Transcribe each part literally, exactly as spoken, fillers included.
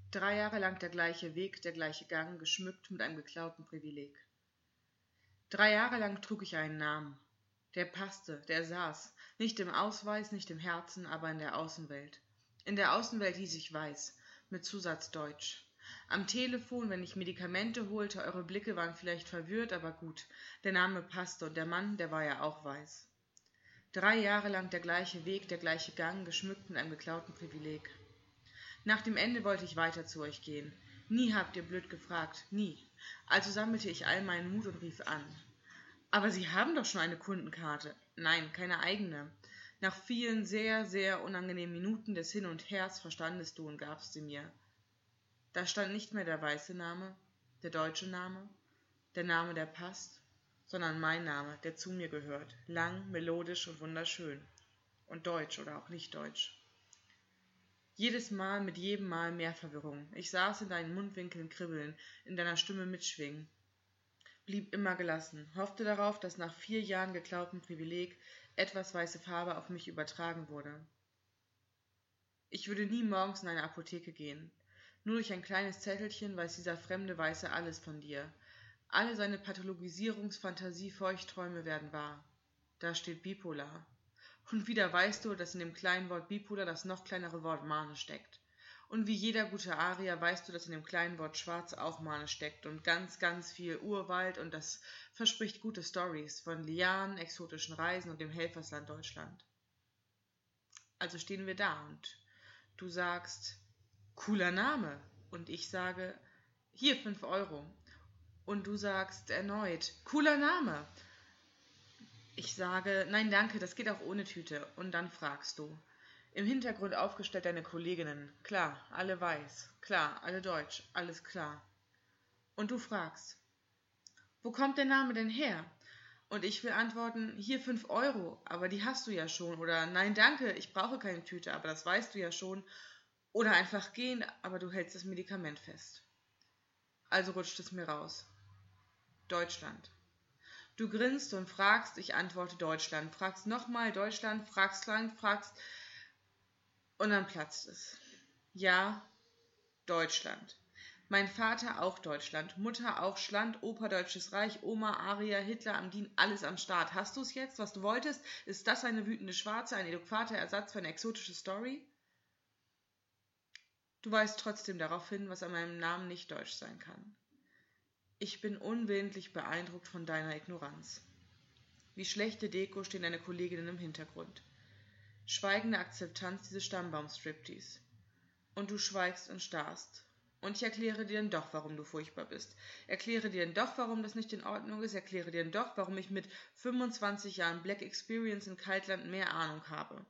Drei Jahre lang der gleiche Weg, der gleiche Gang, geschmückt mit einem geklauten Privileg. Drei Jahre lang trug ich einen Namen. Der passte, der saß, nicht im Ausweis, nicht im Herzen, aber in der Außenwelt. In der Außenwelt hieß ich Weiß, mit Zusatz Deutsch. Am Telefon, wenn ich Medikamente holte, eure Blicke waren vielleicht verwirrt, aber gut. Der Name passte und der Mann, der war ja auch weiß. Drei Jahre lang der gleiche Weg, der gleiche Gang, geschmückt mit einem geklauten Privileg. Nach dem Ende wollte ich weiter zu euch gehen. Nie habt ihr blöd gefragt, nie. Also sammelte ich all meinen Mut und rief an. Aber Sie haben doch schon eine Kundenkarte. Nein, keine eigene. Nach vielen sehr, sehr unangenehmen Minuten des Hin und Hers verstandest du und gabst sie mir. Da stand nicht mehr der weiße Name, der deutsche Name, der Name, der passt, sondern mein Name, der zu mir gehört, lang, melodisch und wunderschön. Und deutsch oder auch nicht deutsch. Jedes Mal, mit jedem Mal mehr Verwirrung. Ich saß in deinen Mundwinkeln kribbeln, in deiner Stimme mitschwingen. Blieb immer gelassen, hoffte darauf, dass nach vier Jahren geklautem Privileg etwas weiße Farbe auf mich übertragen wurde. Ich würde nie morgens in eine Apotheke gehen. Nur durch ein kleines Zettelchen weiß dieser fremde Weiße alles von dir. Alle seine Pathologisierungs-Fantasie-Feuchtträume werden wahr. Da steht bipolar. Und wieder weißt du, dass in dem kleinen Wort bipolar das noch kleinere Wort Mane steckt. Und wie jeder gute Arier weißt du, dass in dem kleinen Wort Schwarz auch Mane steckt und ganz, ganz viel Urwald und das verspricht gute Stories von Lianen, exotischen Reisen und dem Helfersland Deutschland. Also stehen wir da und du sagst, cooler Name. Und ich sage, hier fünf Euro. Und du sagst erneut, cooler Name. Ich sage, nein danke, das geht auch ohne Tüte. Und dann fragst du. Im Hintergrund aufgestellt deine Kolleginnen. Klar, alle weiß. Klar, alle deutsch. Alles klar. Und du fragst, wo kommt der Name denn her? Und ich will antworten, hier fünf Euro, aber die hast du ja schon. Oder nein danke, ich brauche keine Tüte, aber das weißt du ja schon. Oder einfach gehen, aber du hältst das Medikament fest. Also rutscht es mir raus. Deutschland. Du grinst und fragst, ich antworte Deutschland. Fragst nochmal Deutschland, fragst lang, fragst und dann platzt es. Ja, Deutschland. Mein Vater auch Deutschland, Mutter auch Schland, Opa Deutsches Reich, Oma, Aria, Hitler am Dien, alles am Start. Hast du es jetzt, was du wolltest? Ist das eine wütende Schwarze, ein adäquater Ersatz für eine exotische Story? Du weist trotzdem darauf hin, was an meinem Namen nicht deutsch sein kann. Ich bin unwillentlich beeindruckt von deiner Ignoranz. Wie schlechte Deko stehen deine Kolleginnen im Hintergrund. Schweigende Akzeptanz dieses Stammbaum-Striptease. Und du schweigst und starrst. Und ich erkläre dir dann doch, warum du furchtbar bist. Erkläre dir dann doch, warum das nicht in Ordnung ist. Erkläre dir dann doch, warum ich mit fünfundzwanzig Jahren Black Experience in Kaltland mehr Ahnung habe.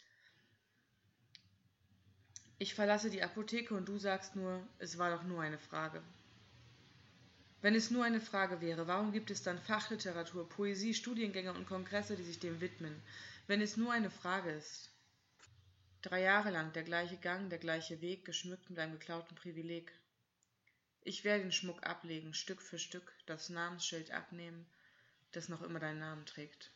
Ich verlasse die Apotheke und du sagst nur, es war doch nur eine Frage. Wenn es nur eine Frage wäre, warum gibt es dann Fachliteratur, Poesie, Studiengänge und Kongresse, die sich dem widmen? Wenn es nur eine Frage ist. Drei Jahre lang der gleiche Gang, der gleiche Weg, geschmückt mit einem geklauten Privileg. Ich werde den Schmuck ablegen, Stück für Stück, das Namensschild abnehmen, das noch immer deinen Namen trägt.